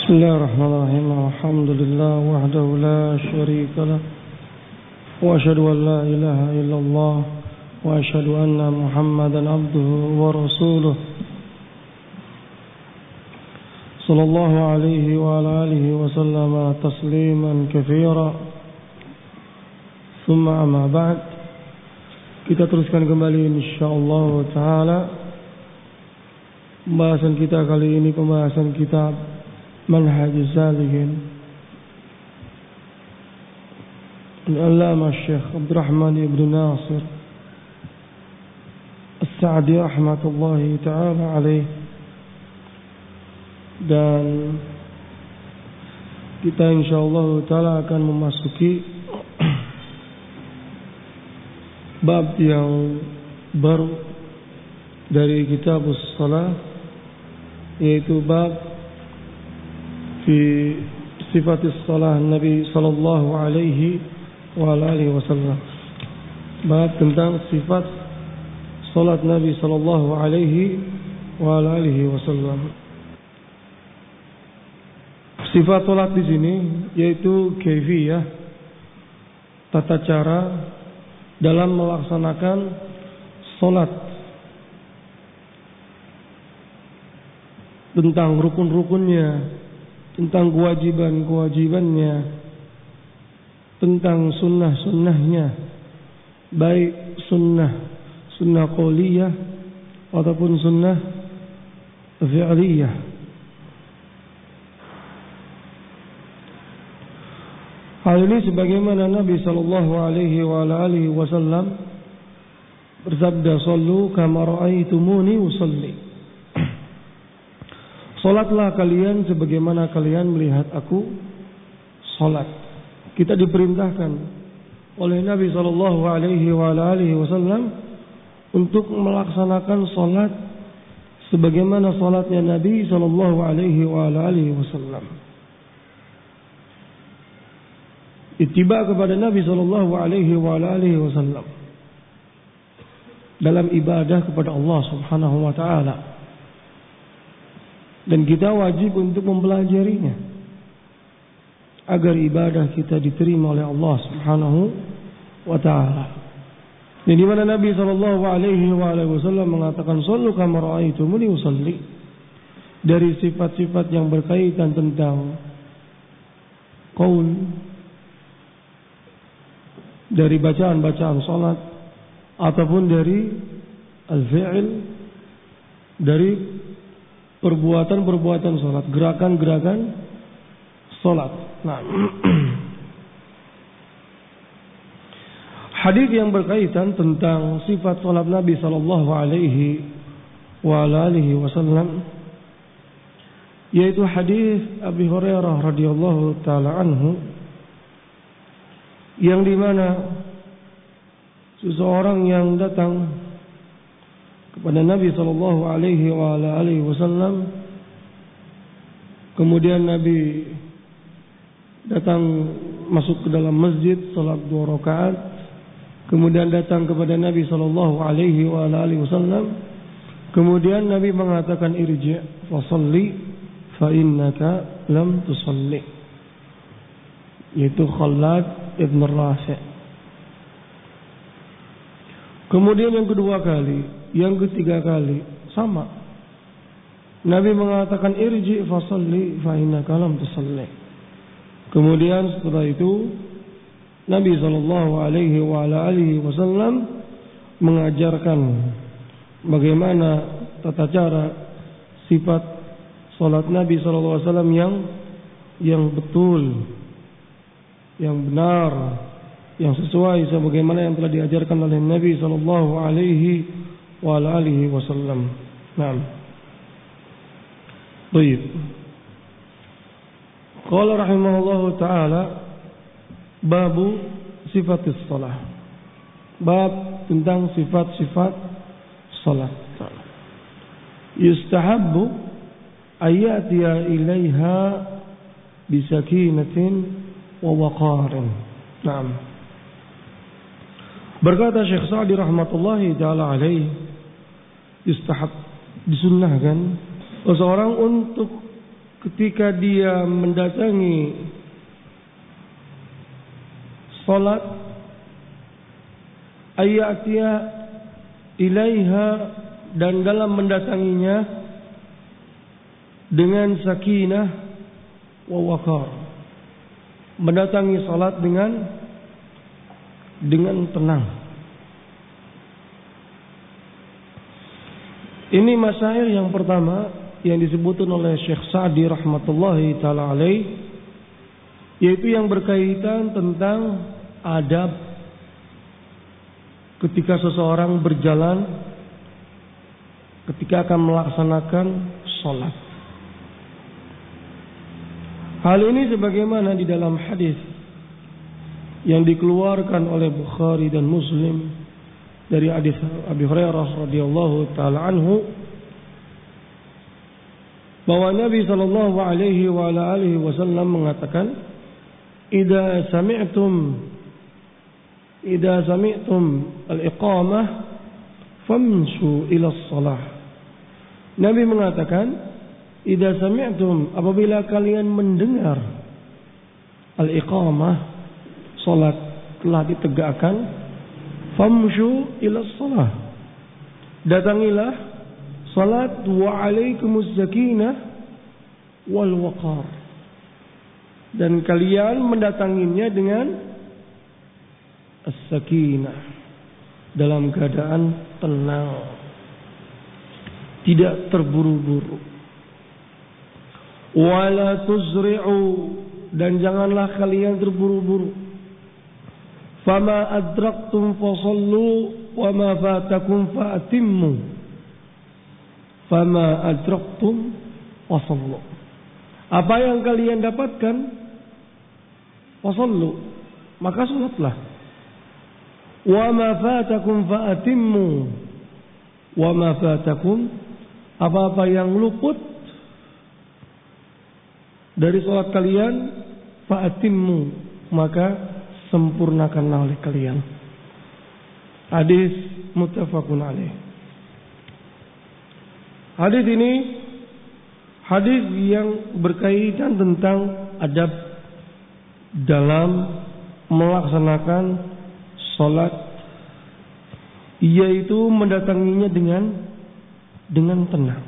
بسم الله الرحمن الرحيم الحمد لله وحده لا شريك له وأشهد أن لا إله إلا الله وأشهد أن محمدا عبده ورسوله صلى الله عليه وعلى آله وسلم تسليما كثيرا ثم أما بعد. Kita teruskan kembali insyaallah taala pembahasan kita kali ini, pembahasan kitab Manhajuz Salikin Al-Allamah Syekh Abdurrahman ibn Nasir As-Sa'di rahmatullahi ta'ala alaih. Dan kita insyaallah ta'ala akan memasuki bab yang baru dari kitab As-Salah, yaitu bab fi sifat as-salah Nabi sallallahu alaihi wa alihi wasallam. Bab tentang sifat salat Nabi sallallahu alaihi wa alihi wasallam. Sifat salat di sini yaitu kaifiyah, tata cara dalam melaksanakan salat, tentang rukun-rukunnya, tentang kewajiban-kewajibannya, tentang sunnah-sunnahnya, baik sunnah qauliyah ataupun sunnah fi'liyah. Hal ini sebagaimana Nabi sallallahu alaihi wa alihi wasallam bersabda, "Shallu kama ra'aitumuni usolli." Salatlah kalian sebagaimana kalian melihat aku salat. Kita diperintahkan oleh Nabi sallallahu alaihi wa alihi wasallam untuk melaksanakan salat sebagaimana salatnya Nabi sallallahu alaihi wa alihi wasallam. Ittiba kepada Nabi sallallahu alaihi wa alihi wasallam dalam ibadah kepada Allah Subhanahu wa taala. Dan kita wajib untuk mempelajarinya agar ibadah kita diterima oleh Allah Subhanahu wa taala. Di mana Nabi sallallahu alaihi wa alihi wasallam mengatakan, "Shallu kama ra'aitumuni usolli." Dari sifat-sifat yang berkaitan tentang qaul, dari bacaan-bacaan salat, ataupun dari al-fi'il, dari perbuatan-perbuatan salat, gerakan-gerakan salat. Nah, hadis yang berkaitan tentang sifat salat Nabi sallallahu alaihi wa alihi wasallam, yaitu hadis Abi Hurairah radhiyallahu taala anhu, yang dimana seseorang yang datang kepada Nabi sallallahu alaihi wa alihi wasallam, kemudian Nabi datang masuk ke dalam masjid, salat 2 rakaat, kemudian datang kepada Nabi sallallahu alaihi wa alihi wasallam, kemudian Nabi mengatakan, "Irji' fa shalli fa innaka lam tusalli." Yaitu Khalad Ibn Rafi'. Kemudian yang kedua kali, yang ketiga kali, sama. Nabi mengatakan, "Irji' fa shalli fa innaka lam tusalli." Kemudian setelah itu Nabi sallallahu alaihi wa alihi wasallam mengajarkan bagaimana tata cara sifat salat Nabi sallallahu alaihi wasallam yang betul, yang benar, yang sesuai sebagaimana yang telah diajarkan oleh Nabi sallallahu alaihi wa alihi wasallam. Naam. Baik. Qala rahimahullahu taala babu sifatis shalah. Bab tentang sifat-sifat salat. Yustahabbu ayatiya ilaiha bisakinatin wa waqarin. Naam. Berkata Syekh Sa'di rahmatullahi taala alaih, yustahab, disunnahkan seseorang untuk ketika dia mendatangi salat ayatiya ilaiha, dan dalam mendatanginya dengan sakinah wa waqar, mendatangi salat dengan tenang. Ini masail yang pertama yang disebutkan oleh Syekh Sa'di rahmatullahi taala alaih, yaitu yang berkaitan tentang adab ketika seseorang berjalan ketika akan melaksanakan sholat. Hal ini sebagaimana di dalam hadis yang dikeluarkan oleh Bukhari dan Muslim dari hadis Abi Hurairah radhiyallahu taala anhu, bahwa Nabi sallallahu alaihi wa alihi wasallam mengatakan, "Idza sami'tum al-iqamah famshu ila shalah." Nabi mengatakan, "Idza sami'tum," apabila kalian mendengar al-iqamah, salat telah ditegakkan, famshu ila shalah, datangilah salat, wa alaikumus sakinah wal waqar, dan kalian mendatanginya dengan as-sakinah, dalam keadaan tenang, tidak terburu-buru. Wala tuzri'u, dan janganlah kalian terburu-buru. Fama adraktum fasallu wa ma fatakum fa'timmu. Fama adraktum fasallu. Apa yang kalian dapatkan, fasallu, maka salatlah. Wa ma fatakum fa'timmu. Wa ma fatakum, apa-apa yang luput dari salat kalian, fa'timmu, maka sempurnakanlah oleh kalian. Hadis muttafaqun alaih. Hadis ini hadis yang berkaitan tentang adab dalam melaksanakan salat, yaitu mendatanginya dengan tenang.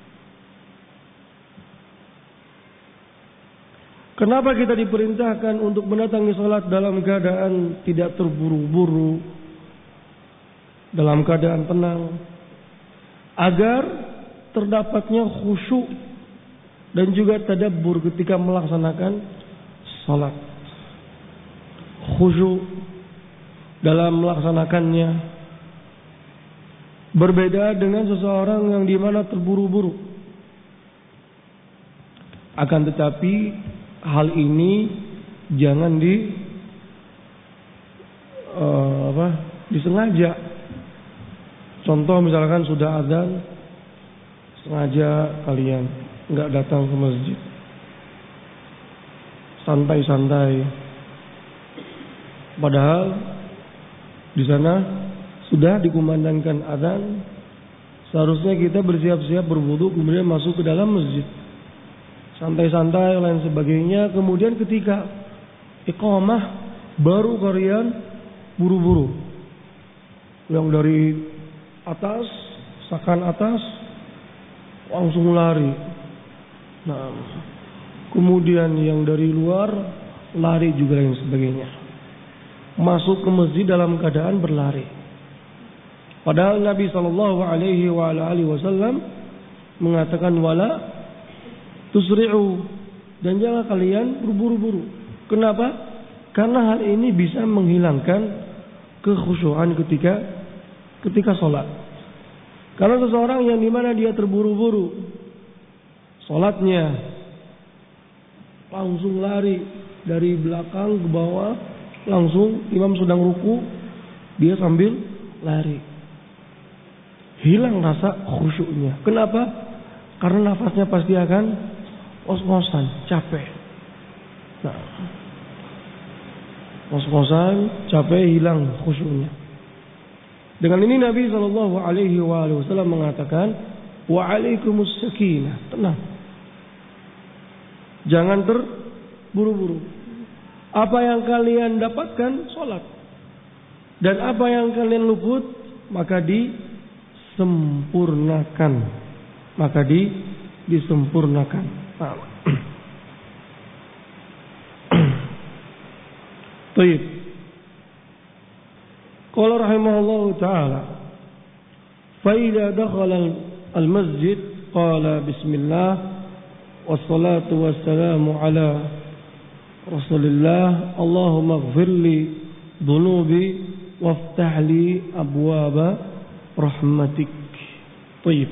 Kenapa kita diperintahkan untuk mendatangi salat dalam keadaan tidak terburu-buru, dalam keadaan tenang? Agar terdapatnya khusyuk dan juga tadabbur ketika melaksanakan salat. Khusyuk dalam melaksanakannya berbeda dengan seseorang yang dimana terburu-buru. Akan tetapi hal ini jangan disengaja. Contoh misalkan sudah adzan, sengaja kalian nggak datang ke masjid, santai-santai. Padahal di sana sudah dikumandangkan adzan, seharusnya kita bersiap-siap berwudu kemudian masuk ke dalam masjid, santai-santai lain sebagainya. Kemudian ketika iqamah baru kalian buru-buru, yang dari atas, sakan atas langsung lari. Nah, kemudian yang dari luar lari juga lain sebagainya. Masuk ke masjid dalam keadaan berlari. Padahal Nabi sallallahu alaihi wasallam mengatakan wala tusri'u, dan jangan kalian berburu-buru. Kenapa? Karena hal ini bisa menghilangkan kekhusyuan ketika sholat. Karena seseorang yang dimana dia terburu-buru sholatnya, langsung lari dari belakang ke bawah, langsung imam sedang ruku, dia sambil lari, hilang rasa khusyuknya. Kenapa? Karena nafasnya pasti akan ngos-ngosan, capek. Nah, ngos-ngosan, capek, hilang khusyuknya. Dengan ini Nabi sallallahu alaihi wasallam mengatakan, wa alaikumus sakinah, tenang. Jangan terburu-buru. Apa yang kalian dapatkan, sholat. Dan apa yang kalian luput, maka disempurnakan. Disempurnakan. Baik. Qala rahimahullahu ta'ala, fa idza dakhala al-masjid qala bismillah wassalatu wassalamu ala Rasulillah, Allahumma ighfirli dhunubi waftah li abwaba rahmatik. Baik.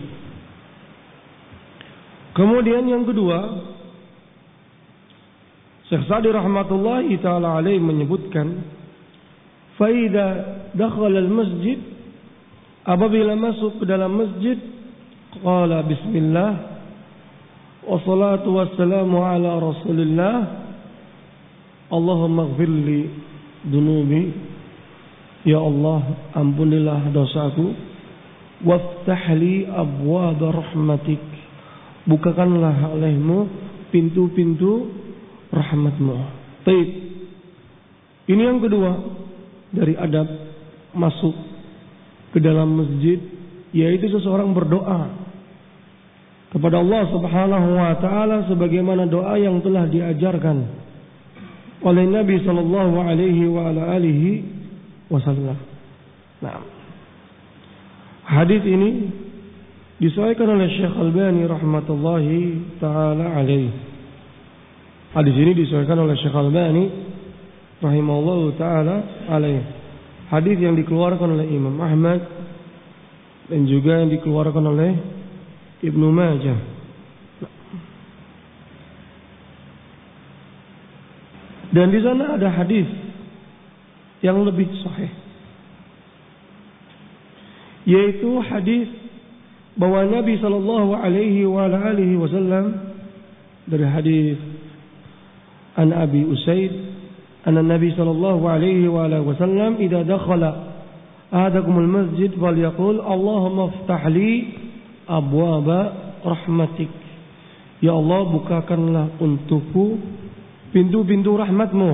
Kemudian yang kedua, Syekh Sa'di rahmatullahi ta'ala alaih menyebutkan, fa idza dakhala al-masjid, apabila masuk ke dalam masjid, qala bismillah wassalatu wassalamu ala Rasulillah, Allahumma ighfirli dhunubi, ya Allah ampunilah dosaku, waftahli abwaaba rahmatik, bukakanlah olehmu pintu-pintu rahmatmu. Baik. Ini yang kedua dari adab masuk ke dalam masjid, yaitu seseorang berdoa kepada Allah Subhanahu wa taala sebagaimana doa yang telah diajarkan oleh Nabi sallallahu alaihi wa ala alihi wasallam. Nah, hadis ini disahihkan oleh Syekh Albani rahmatullahi taala alaihi. Hadis ini disahihkan oleh Syekh Albani rahimahullahu taala alaihi. Hadis yang dikeluarkan oleh Imam Ahmad dan juga yang dikeluarkan oleh Ibnu Majah. Dan di sana ada hadis yang lebih sahih, yaitu hadis bahwa Nabi sallallahu alaihi wa alihi wasallam, dari hadis an Abi Usaid anna Nabi sallallahu alaihi wa alihi wasallam idza dakhala ahadakumul masjid falyaqul Allahumma iftah li abwaaba rahmatik, ya Allah bukakanlah untukku pintu-pintu rahmatmu.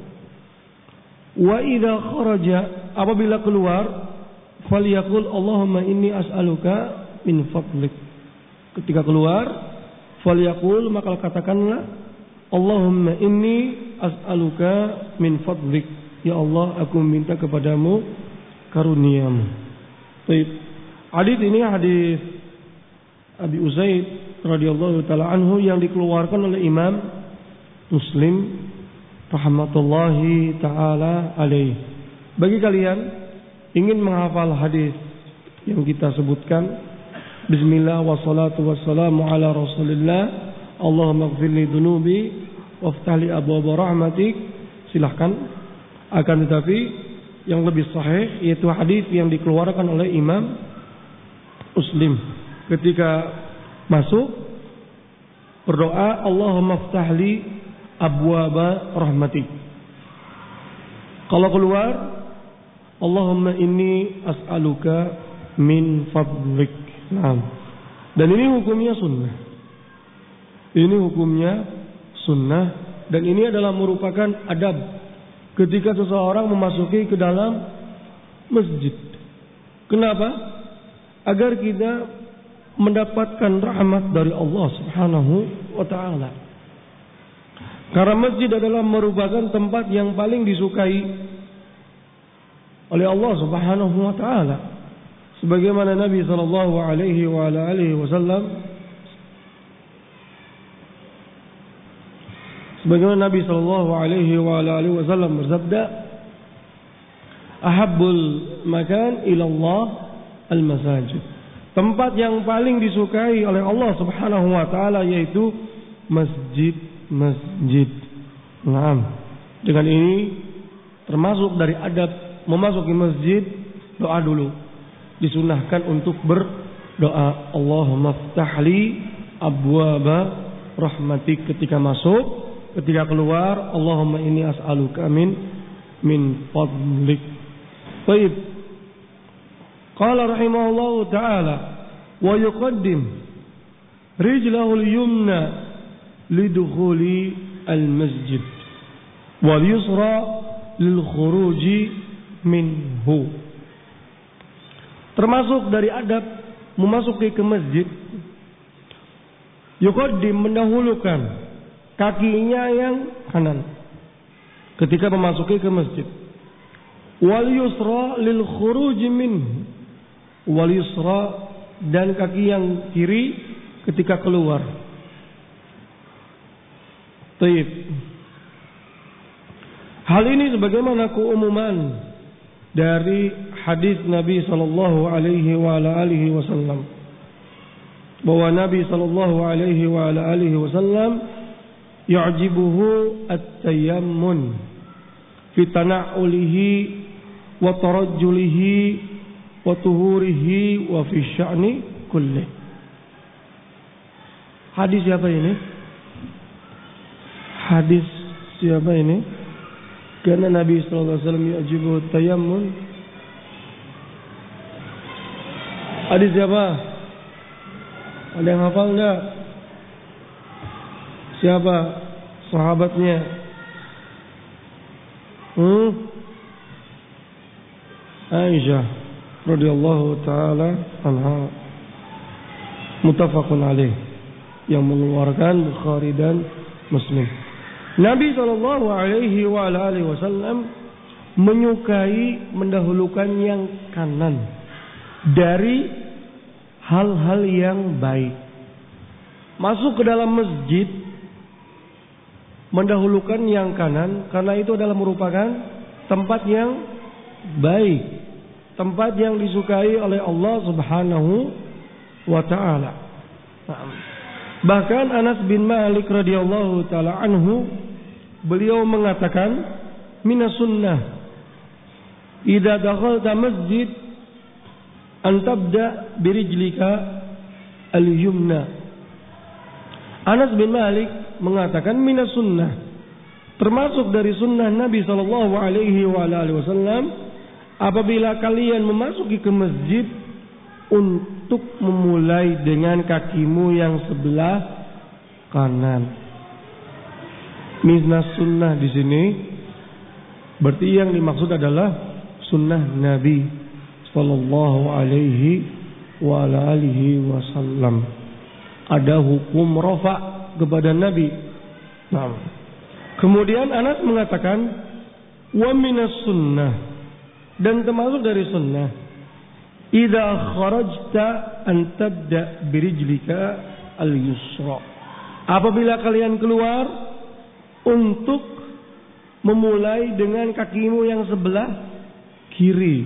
Wa idza kharaja, apabila keluar, falyaqul Allahumma inni as'aluka min fadlik, ketika keluar falyaqul, maka katakanlah Allahumma inni as'aluka min fadlik, ya Allah aku minta kepadamu karuniamu. Baik. Hadis ini hadis Abi Usaid radhiyallahu taala anhu yang dikeluarkan oleh Imam Muslim rahmatullahi taala alaih. Bagi kalian ingin menghafal hadis yang kita sebutkan, bismillah wassalatu wassalamu ala Rasulillah, Allahumma ighfirli dhunubi waftah li abwaaba rahmatik, silahkan. Akan tetapi yang lebih sahih yaitu hadis yang dikeluarkan oleh Imam Muslim ketika masuk berdoa Allahumma iftah li abwaaba rahmatik. Kalau keluar Allahumma inni as'aluka min fadlik. Nah, dan ini hukumnya sunnah. Ini hukumnya sunnah dan ini adalah merupakan adab ketika seseorang memasuki ke dalam masjid. Kenapa? Agar kita mendapatkan rahmat dari Allah Subhanahu wa ta'ala. Karena masjid adalah merupakan tempat yang paling disukai oleh Allah Subhanahu wa ta'ala. Sebagaimana Nabi sallallahu alaihi wa alihi wasallam bersabda, ahabbul makan ila Allah al-masajid. Tempat yang paling disukai oleh Allah Subhanahu wa taala yaitu masjid. Nah, dengan ini termasuk dari adab memasuki masjid, doa dulu. Disunahkan untuk berdoa, Allahumma iftah li abwaaba rahmatik ketika masuk, ketika keluar Allahumma inni as'aluka min fadlik. Baik. Qala rahimahullahu ta'ala wa yuqaddim rijlahu al-yumna lidukhuli al-masjid wal yusra lil khuruji minhu. Termasuk dari adab memasuki ke masjid, yuqaddim, mendahulukan kakinya yang kanan ketika memasuki ke masjid. Wal yusra lil khuruji minhu, wal yusra, dan kaki yang kiri ketika keluar. Taib. Hal ini sebagaimana keumuman dari hadis Nabi sallallahu alaihi wa ala alihi wasallam, bahwa Nabi sallallahu alaihi wa ala alihi wasallam yu'jibuhu at-tayammun fi tana'ulihi wa tarajjulihi wa tuhurihi wa fi sya'ni kulli. Hadis siapa ini? Hadis siapa ini? Karena Nabi sallallahu alaihi wasallam yu'jibuhu at-tayammun. Hadis siapa? Ada yang hafal enggak? Siapa sahabatnya? Aisyah radhiyallahu taala anha, muttafaqun alaih, yang mengeluarkan Bukhari dan Muslim. Nabi sallallahu alaihi wa alihi wasallam menyukai mendahulukan yang kanan dari hal-hal yang baik. Masuk ke dalam masjid mendahulukan yang kanan karena itu adalah merupakan tempat yang baik, tempat yang disukai oleh Allah Subhanahu wa taala. Bahkan Anas bin Malik radhiyallahu taala anhu, beliau mengatakan, minas sunnah idza dakhalta masjid an tabda birijlika al-yumna. Anas bin Malik mengatakan, minas sunnah, termasuk dari sunnah Nabi sallallahu alaihi wasallam, apabila kalian memasuki ke masjid, untuk memulai dengan kakimu yang sebelah kanan. Minas sunnah di sini berarti yang dimaksud adalah sunnah Nabi sallallahu alaihi wasallam. Ada hukum rafa kepada Nabi. Nah, kemudian Anas mengatakan, wa minas sunnah, dan termasuk dari sunnah, idza kharajta an tabda birijlika al-yusra, apabila kalian keluar, untuk memulai dengan kakimu yang sebelah kiri.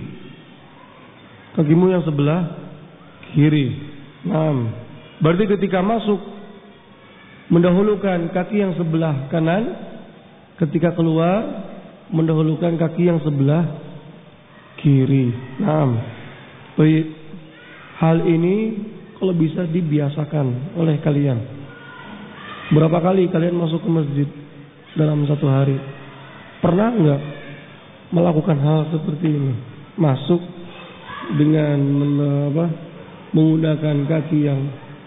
Kakimu yang sebelah kiri. Nah, berarti ketika masuk mendahulukan kaki yang sebelah kanan, ketika keluar mendahulukan kaki yang sebelah kiri. Nah, baik. Hal ini kalau bisa dibiasakan oleh kalian. Berapa kali kalian masuk ke masjid dalam satu hari? Pernah enggak melakukan hal seperti ini? Masuk dengan menggunakan kaki yang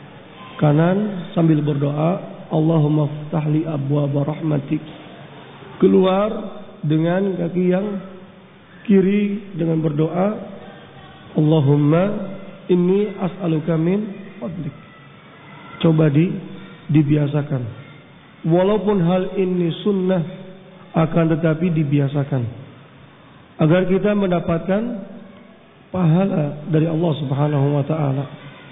kanan sambil berdoa, Allahumma ftahli abwaaba rahmatik. Keluar dengan kaki yang kiri dengan berdoa, Allahumma inni as'aluka min fadlik. Coba dibiasakan. Walaupun hal ini sunnah, akan tetapi dibiasakan agar kita mendapatkan pahala dari Allah Subhanahu wa taala.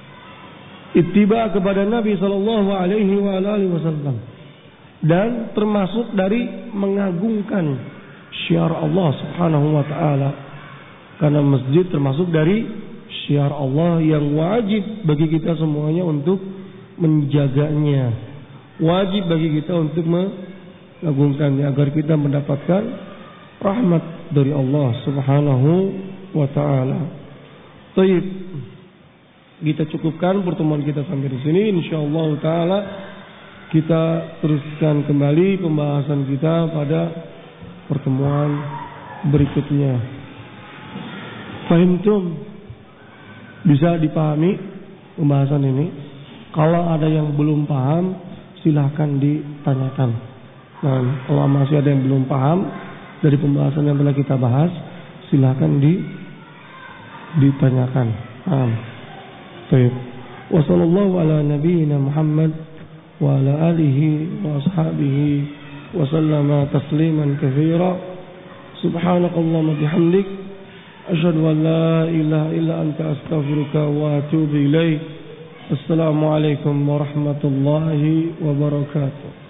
Ittiba kepada Nabi sallallahu alaihi wasallam, dan termasuk dari mengagungkan syiar Allah Subhanahu wa taala, karena masjid termasuk dari syiar Allah yang wajib bagi kita semuanya untuk menjaganya, wajib bagi kita untuk mengagungkannya agar kita mendapatkan rahmat dari Allah Subhanahu wa taala. Baik, kita cukupkan pertemuan kita sampai di sini. Insyaallah taala kita teruskan kembali pembahasan kita pada pertemuan berikutnya. Fahimtum? Bisa dipahami pembahasan ini? Kalau ada yang belum paham, silahkan ditanyakan. Nah, kalau masih ada yang belum paham dari pembahasan yang telah kita bahas, silahkan ditanyakan. Baik. Wassallallahu ala nabiyyina Muhammad wa ala alihi wa ashabihi wa sallama tasliman katsira. Subhanakallahumma bihamdik asyhadu an la ilaha illa anta astaghfiruka wa atubu ilaik. Assalamualaikum warahmatullahi wabarakatuh.